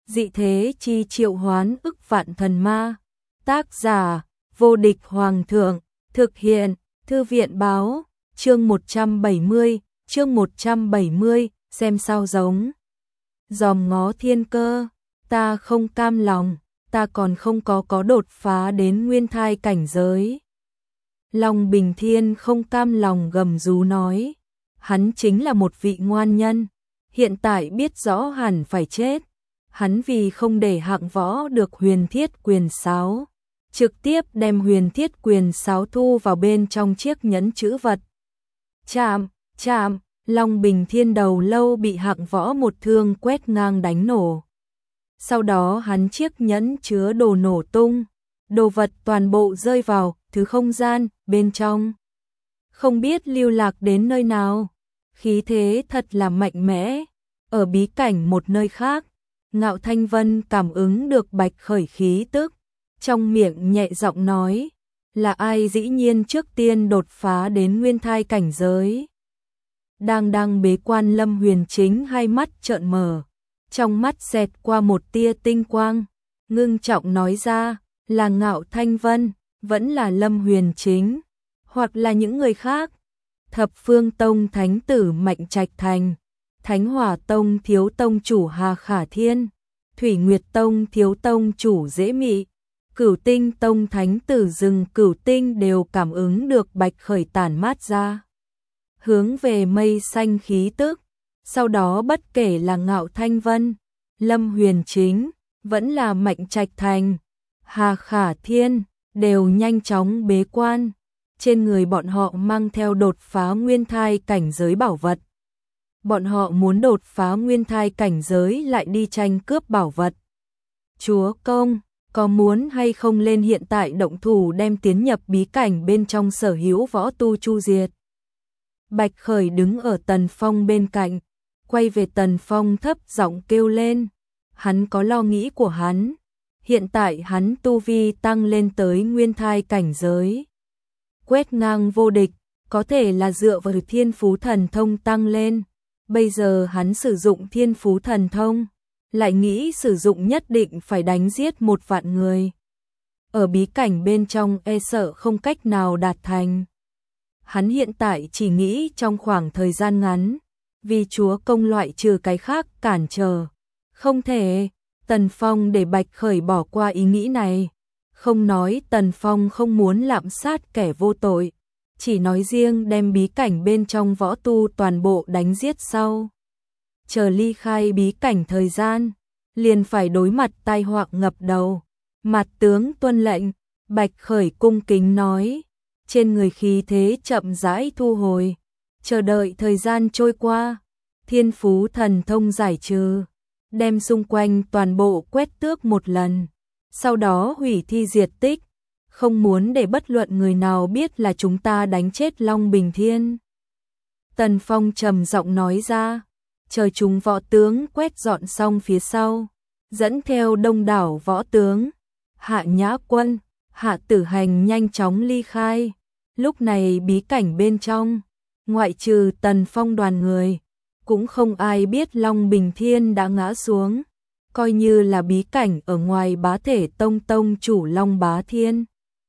dị thế chi triệu hoán ức vạn thần ma. Tác giả, vô địch hoàng thượng, thực hiện, thư viện báo, chương 170, xem sao giống. Dòm ngó thiên cơ, ta không cam lòng, ta còn không có đột phá đến nguyên thai cảnh giới. Long Bình Thiên không cam lòng gầm rú nói, hắn chính là một vị ngoan nhân, hiện tại biết rõ hẳn phải chết, hắn vì không để hạng võ được huyền thiết quyền sáo, trực tiếp đem huyền thiết quyền sáo thu vào bên trong chiếc nhẫn chữ vật. Chạm, Long Bình Thiên đầu lâu bị hạng võ một thương quét ngang đánh nổ. Sau đó hắn chiếc nhẫn chứa đồ nổ tung, đồ vật toàn bộ rơi vào thứ không gian bên trong. Không biết lưu lạc đến nơi nào, khí thế thật là mạnh mẽ. Ở bí cảnh một nơi khác, Ngạo Thanh Vân cảm ứng được Bạch Khởi khí tức, trong miệng nhẹ giọng nói, là ai dĩ nhiên trước tiên đột phá đến nguyên thai cảnh giới. Đang bế quan Lâm Huyền Chính hai mắt trợn mở, trong mắt xẹt qua một tia tinh quang, ngưng trọng nói ra, là Ngạo Thanh Vân, vẫn là Lâm Huyền Chính, hoặc là những người khác. Thập Phương Tông Thánh tử Mạnh Trạch Thành, Thánh Hỏa Tông thiếu tông chủ Hà Khả Thiên, Thủy Nguyệt Tông thiếu tông chủ Dễ Mị, Cửu Tinh Tông Thánh tử Rừng Cửu Tinh đều cảm ứng được Bạch Khởi tản mát ra hướng về mây xanh khí tức. Sau đó bất kể là Ngạo Thanh Vân, Lâm Huyền Chính, vẫn là Mạnh Trạch Thành, Hà Khả Thiên, đều nhanh chóng bế quan. Trên người bọn họ mang theo đột phá nguyên thai cảnh giới bảo vật. Bọn họ muốn đột phá nguyên thai cảnh giới lại đi tranh cướp bảo vật. Chúa công, có muốn hay không lên hiện tại động thủ đem tiến nhập bí cảnh bên trong sở hữu võ tu chu diệt? Bạch Khởi đứng ở Tần Phong bên cạnh, quay về Tần Phong thấp giọng kêu lên. Hắn có lo nghĩ của hắn. Hiện tại hắn tu vi tăng lên tới nguyên thai cảnh giới, quét ngang vô địch, có thể là dựa vào thiên phú thần thông tăng lên. Bây giờ hắn sử dụng thiên phú thần thông, lại nghĩ sử dụng nhất định phải đánh giết 1 vạn người. Ở bí cảnh bên trong e sợ không cách nào đạt thành. Hắn hiện tại chỉ nghĩ trong khoảng thời gian ngắn, vì chúa công loại trừ cái khác cản trở. Không thể, Tần Phong để Bạch Khởi bỏ qua ý nghĩ này. Không nói Tần Phong không muốn lạm sát kẻ vô tội, chỉ nói riêng đem bí cảnh bên trong võ tu toàn bộ đánh giết sau. Chờ ly khai bí cảnh thời gian, liền phải đối mặt tai họa ngập đầu. Mặt tướng tuân lệnh, Bạch Khởi cung kính nói, trên người khí thế chậm rãi thu hồi, chờ đợi thời gian trôi qua, thiên phú thần thông giải trừ, đem xung quanh toàn bộ quét tước một lần. Sau đó hủy thi diệt tích, không muốn để bất luận người nào biết là chúng ta đánh chết Long Bình Thiên. Tần Phong trầm giọng nói ra, chờ chúng võ tướng quét dọn xong phía sau, dẫn theo đông đảo võ tướng, Hạ Nhã Quân, Hạ Tử Hành nhanh chóng ly khai. Lúc này bí cảnh bên trong, ngoại trừ Tần Phong đoàn người, cũng không ai biết Long Bình Thiên đã ngã xuống. Coi như là bí cảnh ở ngoài Bá Thể Tông tông chủ Long Bá Thiên.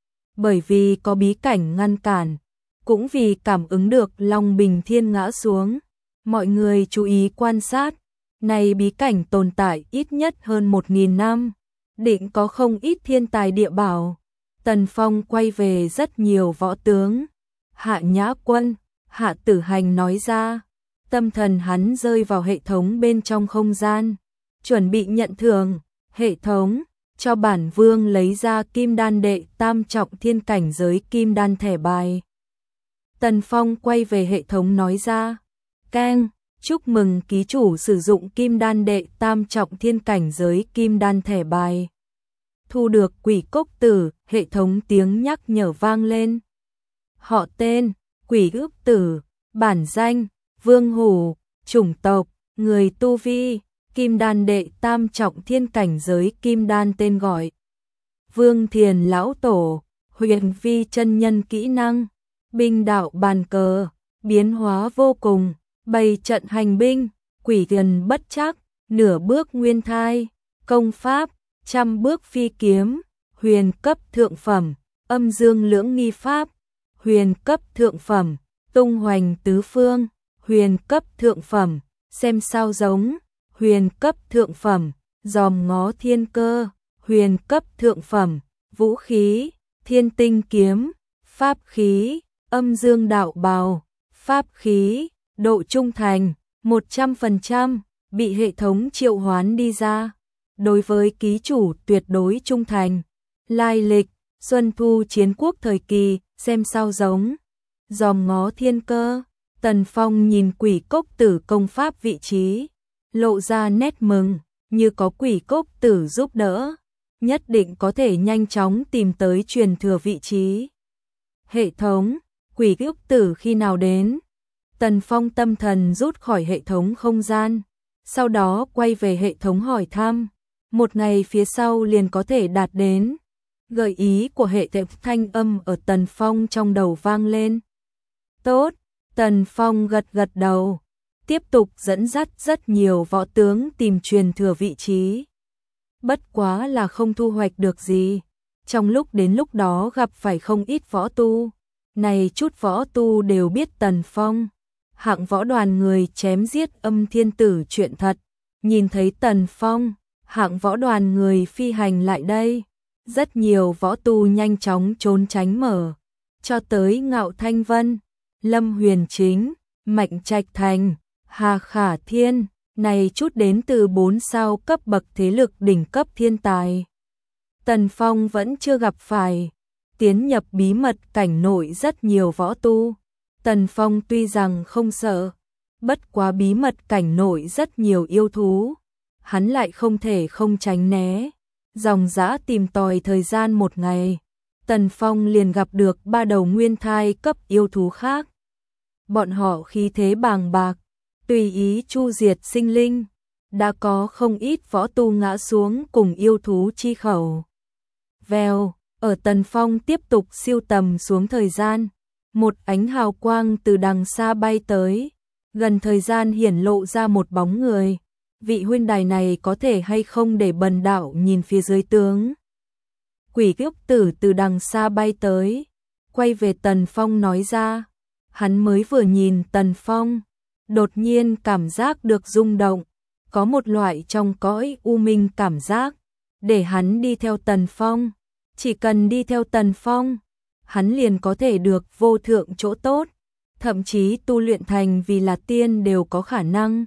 Bởi vì có bí cảnh ngăn cản, cũng vì cảm ứng được Long Bình Thiên ngã xuống, mọi người chú ý quan sát, này bí cảnh tồn tại ít nhất hơn 1000 năm, định có không ít thiên tài địa bảo. Tần Phong quay về rất nhiều võ tướng, Hạ Nhã Quân, Hạ Tử Hành nói ra, tâm thần hắn rơi vào hệ thống bên trong không gian. Chuẩn bị nhận thưởng, hệ thống, cho bản vương lấy ra kim đan đệ tam trọng thiên cảnh giới kim đan thẻ bài. Tần Phong quay về hệ thống nói ra, keng, chúc mừng ký chủ sử dụng kim đan đệ tam trọng thiên cảnh giới kim đan thẻ bài. Thu được Quỷ Cốc Tử, hệ thống tiếng nhắc nhở vang lên. Họ tên, Quỷ Ước Tử, bản danh, Vương Hủ, chủng tộc, người tu vi, kim đan đệ tam trọng thiên cảnh giới kim đan tên gọi. Vương Thiền Lão Tổ, huyền vi chân nhân kỹ năng, binh đạo bàn cờ, biến hóa vô cùng, bày trận hành binh, quỷ thần bất trắc, nửa bước nguyên thai, công pháp, trăm bước phi kiếm, huyền cấp thượng phẩm, âm dương lưỡng nghi pháp, huyền cấp thượng phẩm, tung hoành tứ phương, huyền cấp thượng phẩm, xem sao giống, huyền cấp thượng phẩm, dòm ngó thiên cơ, huyền cấp thượng phẩm, vũ khí, thiên tinh kiếm, pháp khí, âm dương đạo bào, pháp khí, độ trung thành, 100%, bị hệ thống triệu hoán đi ra. Đối với ký chủ tuyệt đối trung thành. Lai lịch, Xuân Thu chiến quốc thời kỳ, xem sao giống. Dòm ngó thiên cơ, Tần Phong nhìn quỷ cốc tử công pháp vị trí, lộ ra nét mừng, như có quỷ cốc tử giúp đỡ, nhất định có thể nhanh chóng tìm tới truyền thừa vị trí. Hệ thống, quỷ cốc tử khi nào đến? Tần Phong tâm thần rút khỏi hệ thống không gian, sau đó quay về hệ thống hỏi thăm. Một ngày phía sau liền có thể đạt đến. Gợi ý của hệ thống thanh âm ở Tần Phong trong đầu vang lên. Tốt, Tần Phong gật gật đầu, tiếp tục dẫn dắt rất nhiều võ tướng tìm truyền thừa vị trí. Bất quá là không thu hoạch được gì. Trong lúc đến lúc đó gặp phải không ít võ tu. Này chút võ tu đều biết Tần Phong. Hạng võ đoàn người chém giết Âm Thiên Tử chuyện thật. Nhìn thấy Tần Phong, hạng võ đoàn người phi hành lại đây. Rất nhiều võ tu nhanh chóng trốn tránh mở. Cho tới Ngạo Thanh Vân, Lâm Huyền Chính, Mạnh Trạch Thành, Hà Khả Thiên, này chút đến từ 4 sao cấp bậc thế lực đỉnh cấp thiên tài. Tần Phong vẫn chưa gặp phải. Tiến nhập bí mật cảnh nội rất nhiều võ tu. Tần Phong tuy rằng không sợ, bất quá bí mật cảnh nội rất nhiều yêu thú. Hắn lại không thể không tránh né. Dòng dã tìm tòi thời gian một ngày, Tần Phong liền gặp được 3 đầu nguyên thai cấp yêu thú khác. Bọn họ khí thế bàng bạc, tùy ý chu diệt sinh linh, đã có không ít võ tu ngã xuống cùng yêu thú chi khẩu. Vèo, ở Tần Phong tiếp tục siêu tầm xuống thời gian, một ánh hào quang từ đằng xa bay tới, gần thời gian hiển lộ ra một bóng người. Vị huynh đài này có thể hay không để bần đạo nhìn phía dưới tướng. Quỷ kiếp tử từ đằng xa bay tới, quay về Tần Phong nói ra. Hắn mới vừa nhìn Tần Phong, đột nhiên cảm giác được rung động, có một loại trong cõi u minh cảm giác, để hắn đi theo Tần Phong. Chỉ cần đi theo Tần Phong, hắn liền có thể được vô thượng chỗ tốt, thậm chí tu luyện thành vì là tiên đều có khả năng.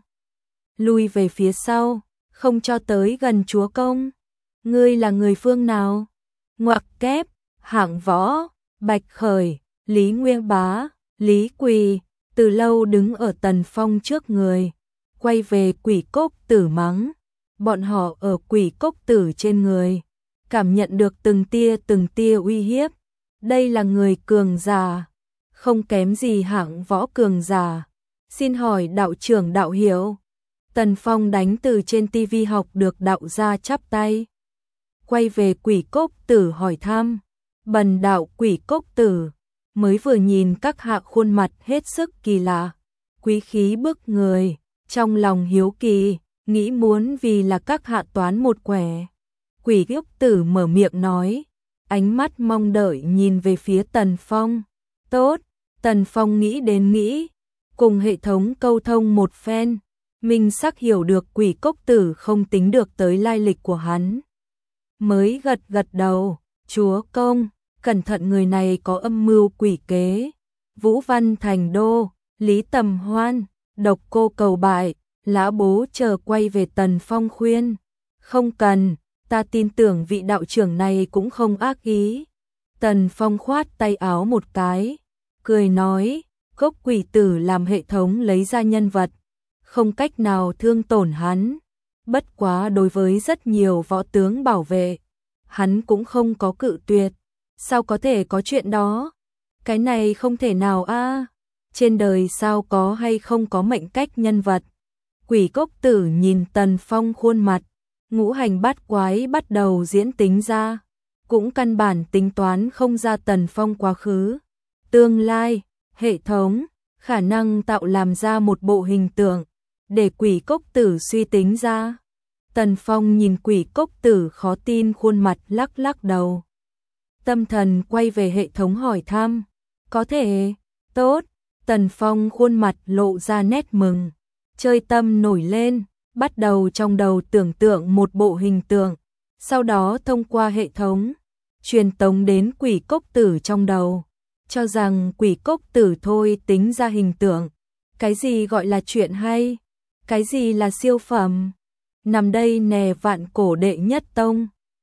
Lui về phía sau, không cho tới gần chúa công. Ngươi là người phương nào? Ngoặc kép, hạng võ, Bạch Khởi, Lý Nguyên Bá, Lý Quỳ, từ lâu đứng ở Tần Phong trước người, quay về quỷ cốc tử mắng. Bọn họ ở quỷ cốc tử trên người, cảm nhận được từng tia uy hiếp. Đây là người cường giả, không kém gì hạng võ cường giả. Xin hỏi đạo trưởng đạo hiểu. Tần Phong đánh từ trên tivi học được đạo gia chắp tay. Quay về quỷ cốc tử hỏi thăm. Bần đạo quỷ cốc tử, mới vừa nhìn các hạ khuôn mặt hết sức kỳ lạ, quý khí bức người, trong lòng hiếu kỳ, nghĩ muốn vì là các hạ toán một quẻ. Quỷ cốc tử mở miệng nói, ánh mắt mong đợi nhìn về phía Tần Phong. Tốt, Tần Phong nghĩ, cùng hệ thống câu thông một phen. Minh sắc hiểu được quỷ cốc tử không tính được tới lai lịch của hắn. Mới gật đầu, chúa công, cẩn thận người này có âm mưu quỷ kế. Vũ Văn Thành Đô, Lý Tầm Hoan, Độc Cô cầu bại, Lã Bố chờ quay về Tần Phong khuyên. Không cần, ta tin tưởng vị đạo trưởng này cũng không ác ý. Tần Phong khoát tay áo một cái, cười nói, cốc quỷ tử làm hệ thống lấy ra nhân vật, không cách nào thương tổn hắn. Bất quá đối với rất nhiều võ tướng bảo vệ, hắn cũng không có cự tuyệt. Sao có thể có chuyện đó? Cái này không thể nào a. Trên đời sao có hay không có mệnh cách nhân vật? Quỷ cốc tử nhìn Tần Phong khuôn mặt, ngũ hành bát quái bắt đầu diễn tính ra, cũng căn bản tính toán không ra Tần Phong quá khứ, tương lai, hệ thống, khả năng tạo làm ra một bộ hình tượng, để quỷ cốc tử suy tính ra. Tần Phong nhìn Quỷ Cốc Tử khó tin khuôn mặt lắc lắc đầu. Tâm thần quay về hệ thống hỏi thăm. Có thể, tốt. Tần Phong khuôn mặt lộ ra nét mừng. Chơi tâm nổi lên, bắt đầu trong đầu tưởng tượng một bộ hình tượng. Sau đó thông qua hệ thống, truyền tống đến Quỷ Cốc Tử trong đầu. Cho rằng Quỷ Cốc Tử thôi tính ra hình tượng. Cái gì gọi là chuyện hay? Cái gì là siêu phẩm? Nằm đây nè Vạn Cổ đệ nhất tông.